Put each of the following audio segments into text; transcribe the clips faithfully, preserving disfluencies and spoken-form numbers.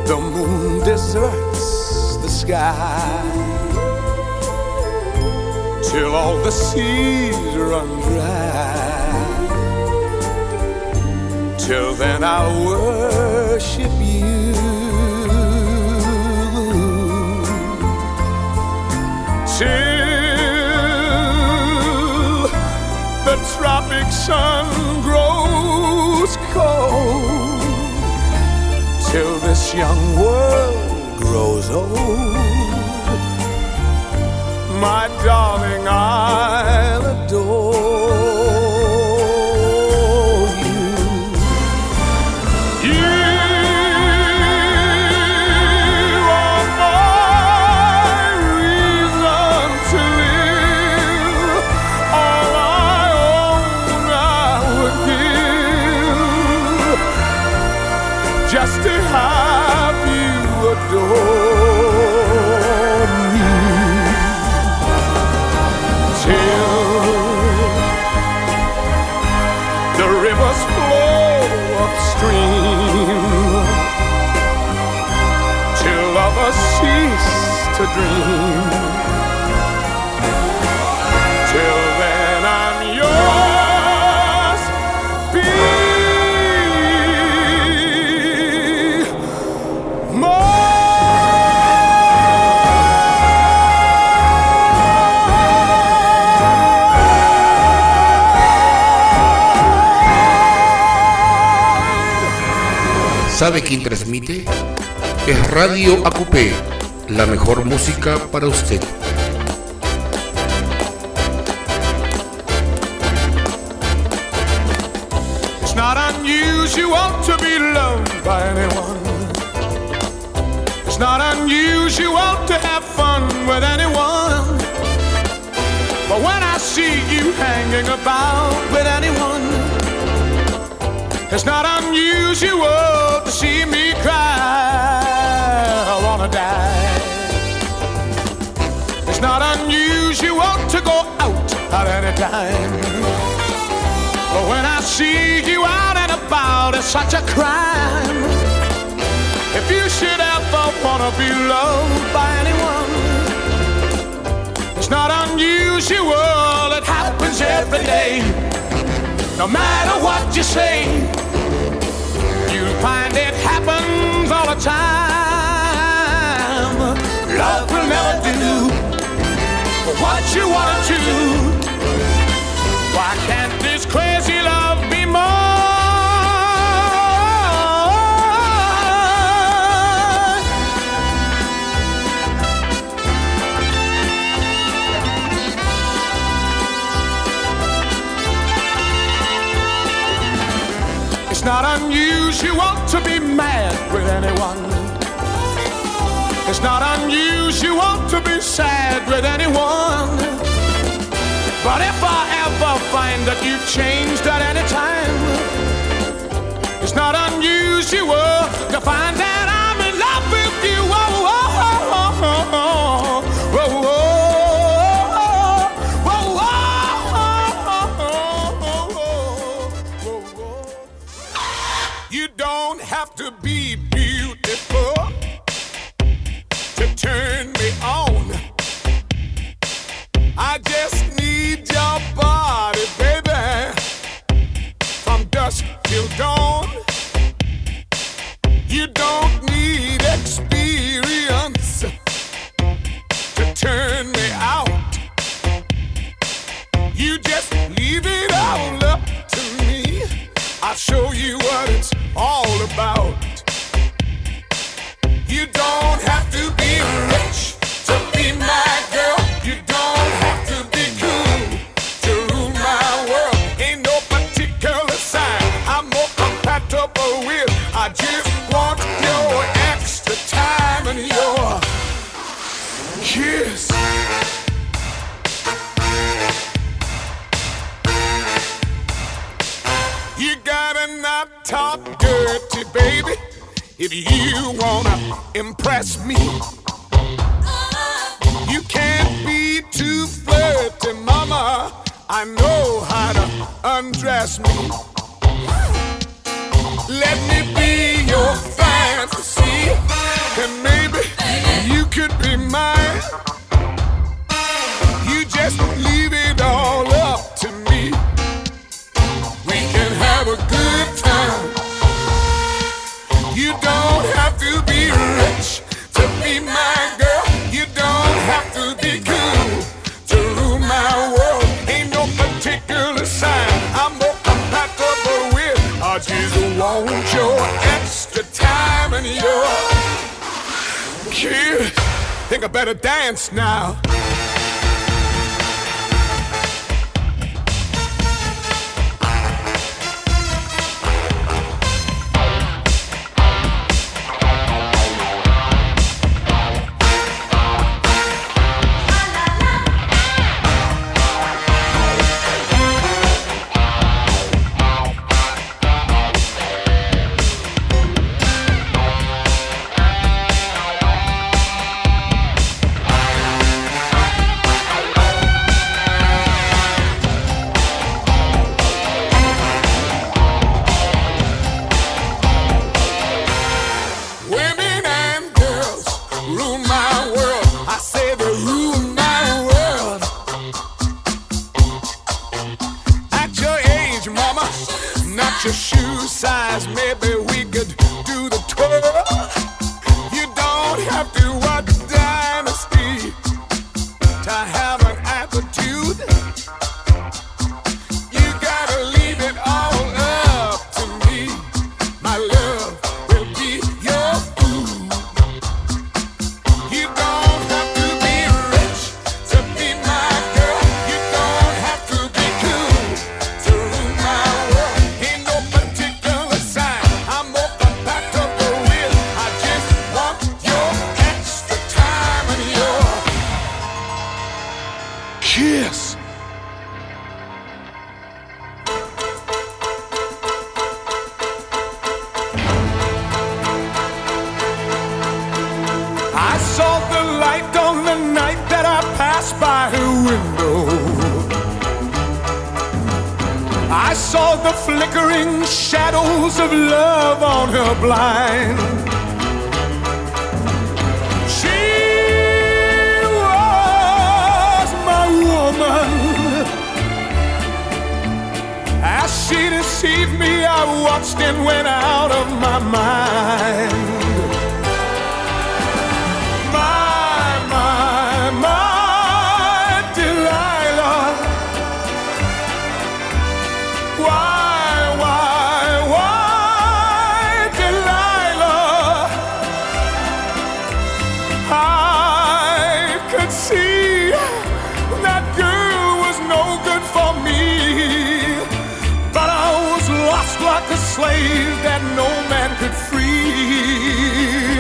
the moon deserts the sky, till all the seas run dry. Till then I'll worship you. Till the tropic sun grows cold, till this young world grows old, my darling, I'll adore you. You are my reason to live. All I own I would give, just to have you adore me. Till the rivers flow upstream, till lovers cease to dream. Till then I'm yours, be more. ¿Sabe quién transmite? Es Radio A Q P, la mejor música para usted. It's not unusual to be loved by anyone. It's not unusual to have fun with anyone. But when I see you hanging about with anyone, it's not unusual to see me cry. I wanna die. It's not unusual to go out at any time, but when I see you out and about, it's such a crime. If you should ever wanna be loved by anyone, it's not unusual, it happens every day. No matter what you say, you'll find it happens all the time. Love will never do what you want to do. Why can't this crazy love be more? It's not unusual to be mad with anyone. It's not unusual to be sad with anyone. But if I ever find that you've changed at any time, it's not unusual to find that I'm in love with you. Oh, oh, oh, oh, oh, oh, oh, oh, oh, oh. You don't have to be beautiful to turn me on. I just need your body, baby, from dusk till dawn. You don't need experience to turn me out. You just leave it all up to me. I'll show you what it's all about. You don't have to be rich to be my girl. You don't have to be cool to rule my world. Ain't no particular sign I'm more compatible with. I just want your extra time and your kiss. You gotta not talk dirty, baby, if you wanna impress me. You can't be too flirty, mama. I know how to undress me. Let me be your fantasy. You just leave it all up to me. We can have a good time. You don't have to be rich to be my girl. You don't have to be cool to rule my world. Ain't no particular sign I'm more compatible with. I just want your extra time and your kid. Think I better dance now. Your shoe size, maybe we could do the twirl. You don't have to watch Dynasty to have an attitude. You gotta leave it all up to me. My love will be your food. You don't have to be rich to be my girl. You don't have to be cool to rule my world. Kiss. I saw the light on the night that I passed by her window. I saw the flickering shadows of love on her blind. As she deceived me, I watched and went out of my mind. My, my, my Delilah. Why, why, why Delilah? I could see that girl was no good for me. Lost like a slave that no man could free.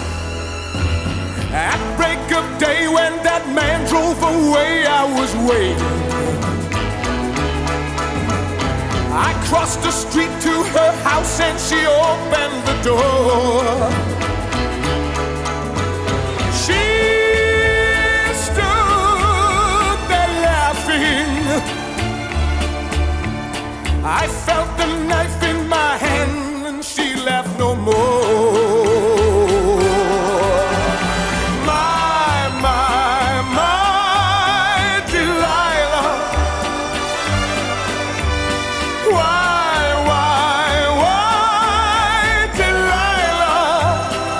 At break of day when that man drove away, I was waiting. I crossed the street to her house and she opened the door. She stood there laughing. I felt the knife in my hand and she laughed no more. My, my, my Delilah. Why, why, why Delilah?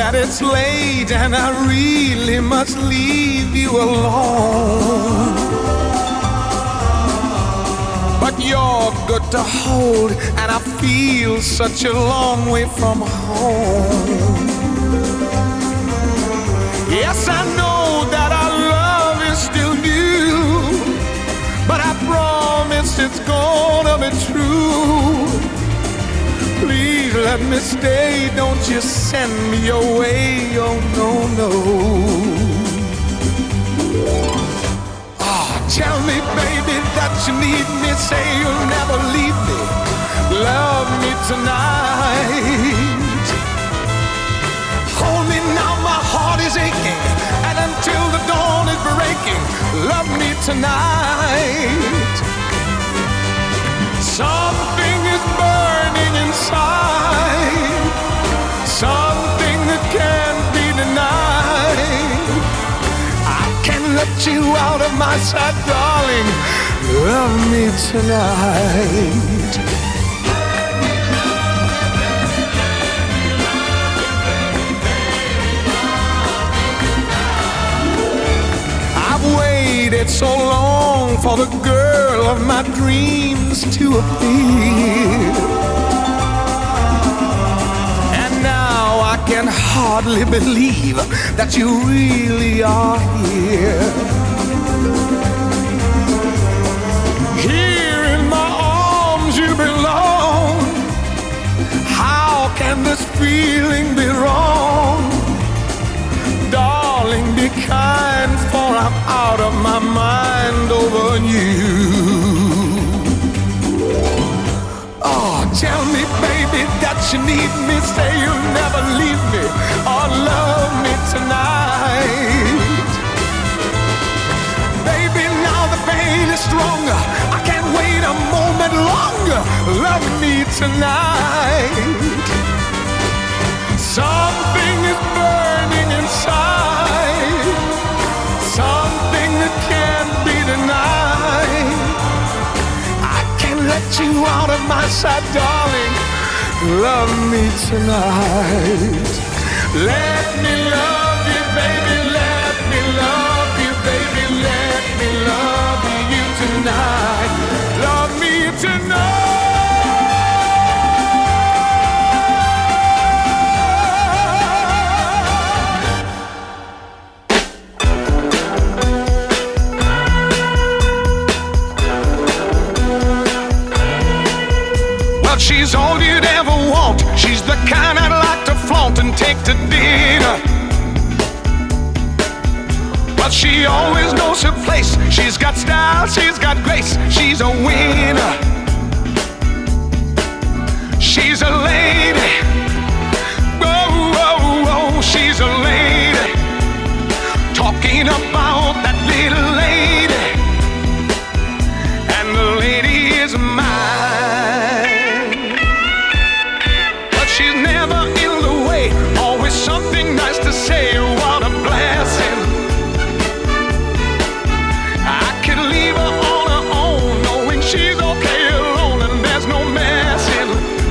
that it's late and I really must leave you alone. But you're good to hold, and I feel such a long way from home. Yes, I know that our love is still new, but I promise it's gonna be true. Please let me stay, don't you send me away, oh no, no. Oh, tell me, baby, that you need me, say you'll never leave me. Love me tonight. Hold me now, my heart is aching, and until the dawn is breaking, love me tonight. Something is burning inside, something that can't be denied. I can't let you out of my sight, darling. Love me tonight. I've waited so long for the girl of my dreams to appear, and now I can hardly believe that you really are here. Here in my arms you belong. How can this feeling be wrong? Darling, be kind, for I'm out of my mind over you. Oh, tell me, baby, that you need me. Say you'll never leave me or love me tonight. Baby, now the pain is stronger. I can't wait a moment longer. Love me tonight. Something is burning inside, something that can't be denied. I can't let you out of my sight, darling. Love me tonight. Let me love you, baby. Let me love you, baby. Let me love you tonight. Love me tonight. She's all you'd ever want. She's the kind I'd like to flaunt and take to dinner. But she always knows her place. She's got style, she's got grace. She's a winner. She's a lady. Whoa, whoa, whoa, she's a lady. Talking about that little lady, and the lady is mine. She's never in the way, always something nice to say. What a blessing. I could leave her on her own, knowing she's okay alone and there's no messing.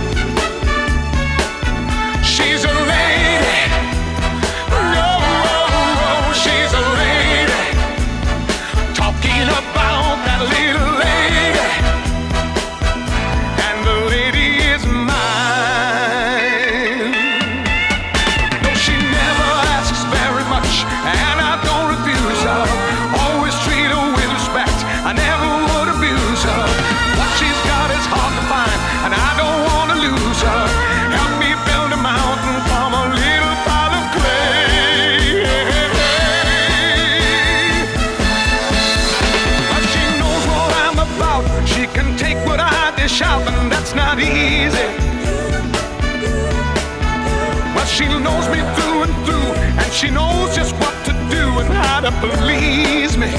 She's a lady. No, oh, she's a lady. Talking about that little lady, and the lady is mine. And I don't refuse her. Always treat her with respect. I never would abuse her. What she's got is hard to find, and I don't want to lose her. Help me build a mountain from a little pile of clay. But she knows what I'm about. She can take what I dish out, and that's not easy. But she knows me through and through, and she knows just what to do and how to please me.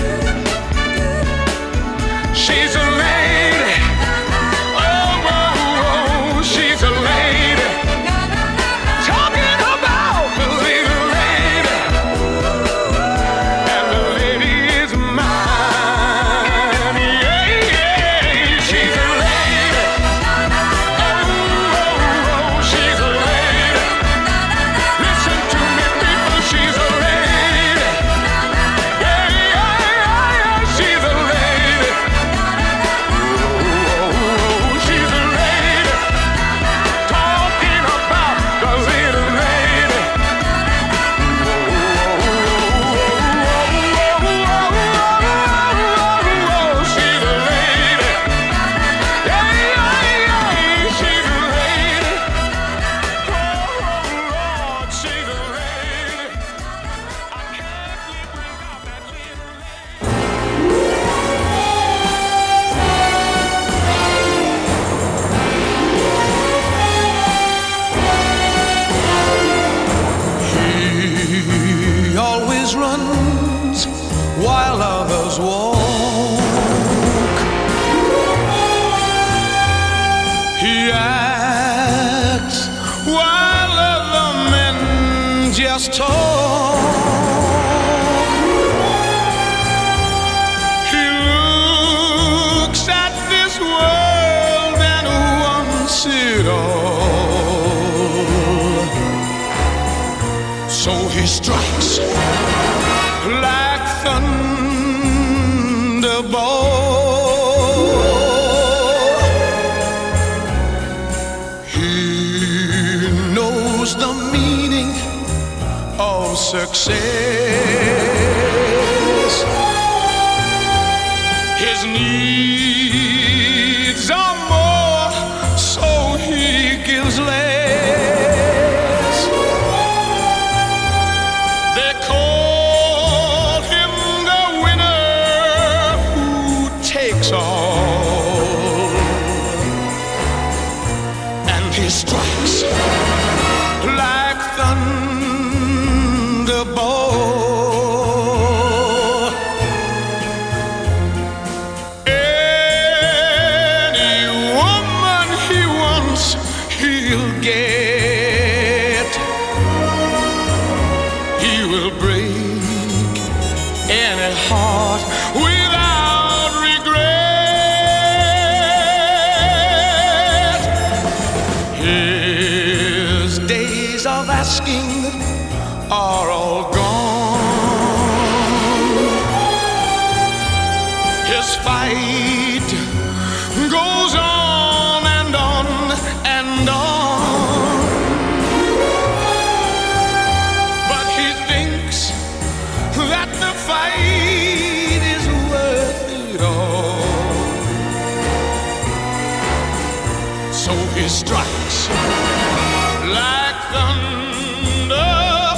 She's a lady. Oh, oh, oh, she's a lady. Talking about the little lady, and the lady is mine. Yeah, yeah, she's a lady. Oh, oh, oh, she's a lady. Listen to me. He acts while other men just talk. He looks at this world and wants it all. So he strikes like thunderbolt. The meaning of success. His needs are more, so he gives less. They call him the winner who takes all, and he strikes like thunderbolt. Any woman he wants, he'll get. He will break any heart without regret. His days of asking are all gone. His fight goes on and on and on. But he thinks that the fight is worth it all. So he strikes like thunder.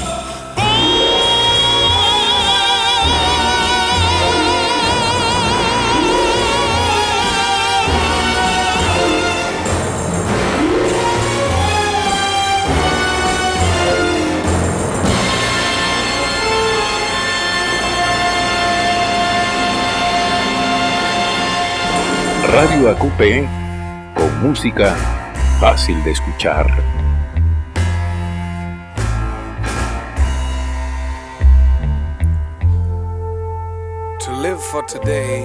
Radio A Q P, con música fácil de escuchar. To live for today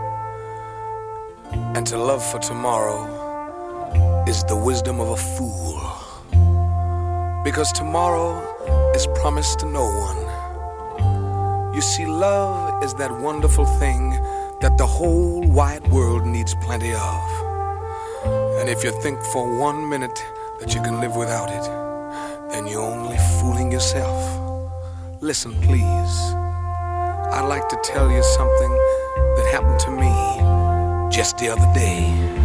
and to love for tomorrow is the wisdom of a fool, because tomorrow is promised to no one. You see, love is that wonderful thing that the whole wide world needs plenty of. And if you think for one minute that you can live without it, then you're only fooling yourself. Listen, please. I'd like to tell you something that happened to me just the other day.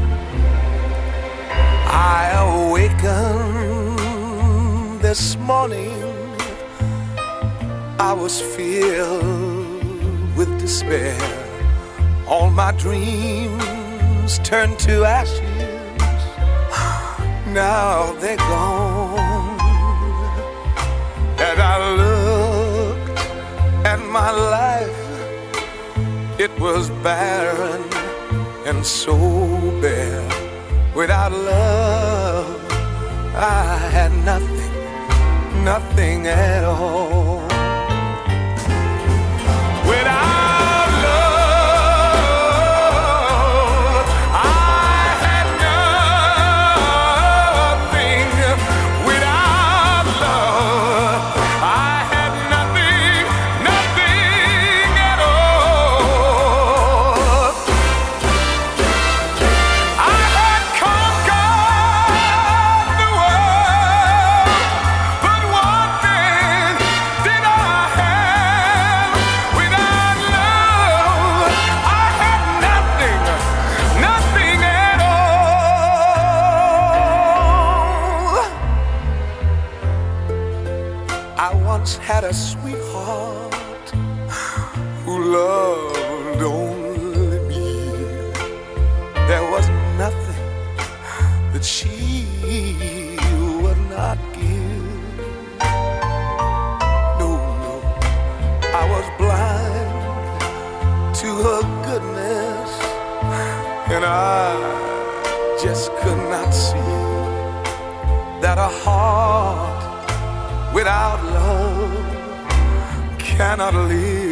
I awakened this morning. I was filled with despair. All my dreams turned to ashes. Now they're gone. And I looked at my life. It was barren and so bare. Without love, I had nothing, nothing at all. Without had a sweetheart who loved only me. There was nothing that she would not give. No, no, I was blind to her goodness, and I just could not see. that a heart without love cannot live.